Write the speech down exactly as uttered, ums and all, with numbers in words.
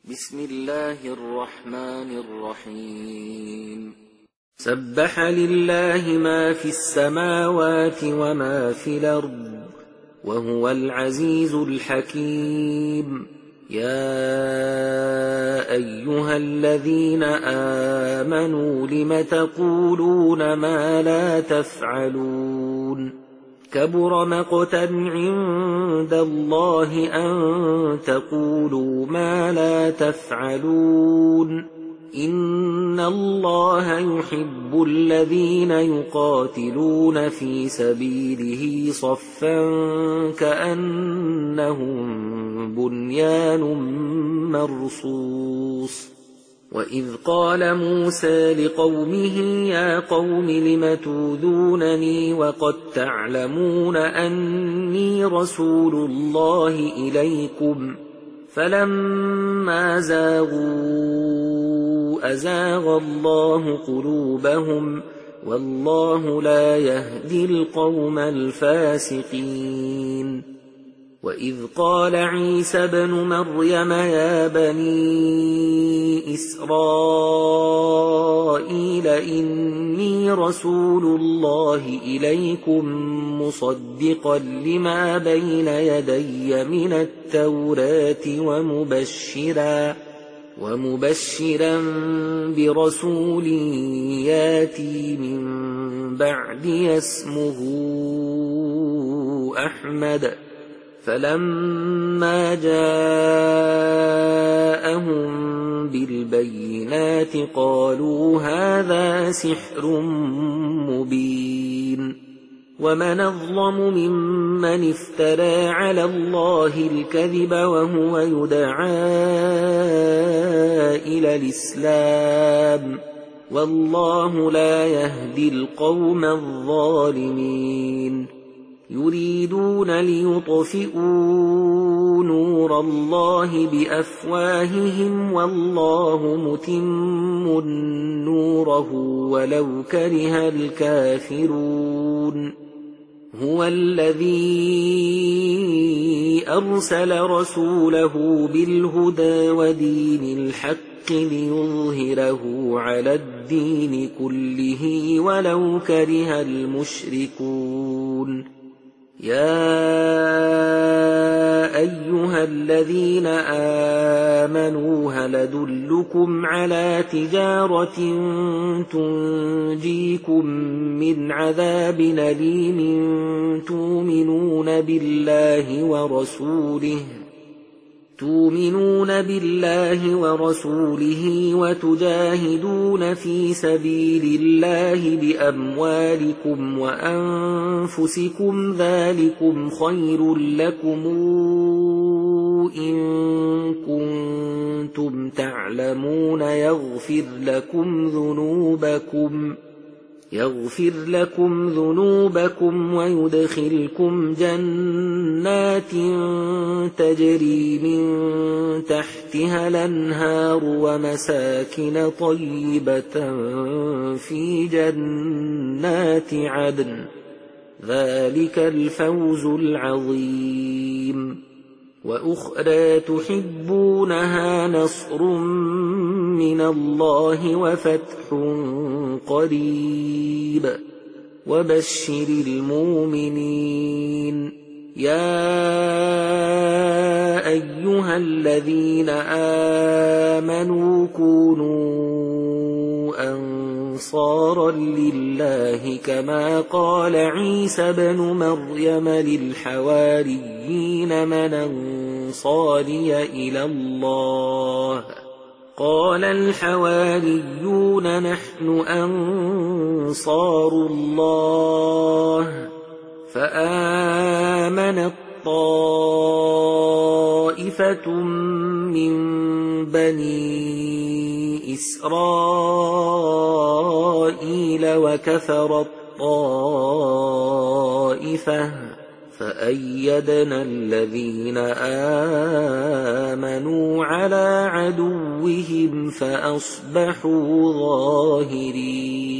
بسم الله الرحمن الرحيم سبح لله ما في السماوات وما في الأرض وهو العزيز الحكيم يا أيها الذين آمنوا لم تقولون ما لا تفعلون كبر مقتا عند الله أن تقولوا ما لا تفعلون إن الله يحب الذين يقاتلون في سبيله صفا كأنهم بنيان مرصوص وإذ قال موسى لقومه يا قوم لم توذونني وقد تعلمون أني رسول الله إليكم فلما زاغوا أزاغ الله قلوبهم والله لا يهدي القوم الفاسقين وإذ قال عيسى ابن مريم يا بني إسرائيل إني رسول الله إليكم مصدقا لما بين يدي من التوراة ومبشرا ومبشرا برسول ياتي من بعدي اسمه أحمد فلما جاءهم بالبينات قالوا هذا سحر مبين ومن أظلم ممن افترى على الله الكذب وهو يدعى إلى الإسلام والله لا يهدي القوم الظالمين يريدون ليطفئوا نور الله بأفواههم والله متم نوره ولو كره الكافرون هو الذي أرسل رسوله بالهدى ودين الحق ليظهره على الدين كله ولو كره المشركون يا أيها الذين آمنوا هل أدلكم على تجارة تنجيكم من عذاب أليم تؤمنون بالله ورسوله تؤمنون بالله ورسوله وتجاهدون في سبيل الله بأموالكم وأنفسكم ذلكم خير لكم إن كنتم تعلمون يغفر لكم ذنوبكم يغفر لكم ذنوبكم ويدخلكم جنات تجري من تحتها الأنهار ومساكن طيبة في جنات عدن ذلك الفوز العظيم وأخرى تحبونها نصر من الله وفتح قريب وبشر المؤمنين يا أيها الذين آمنوا كونوا أنصارا لله كما قال عيسى ابن مريم للحواريين من أنصاري إلى الله قال الحواريون نحن أنصار الله فآمنت طائفة من بني إسرائيل وكفرت طائفة فأيدنا الذين آمنوا على عدوهم فأصبحوا ظاهرين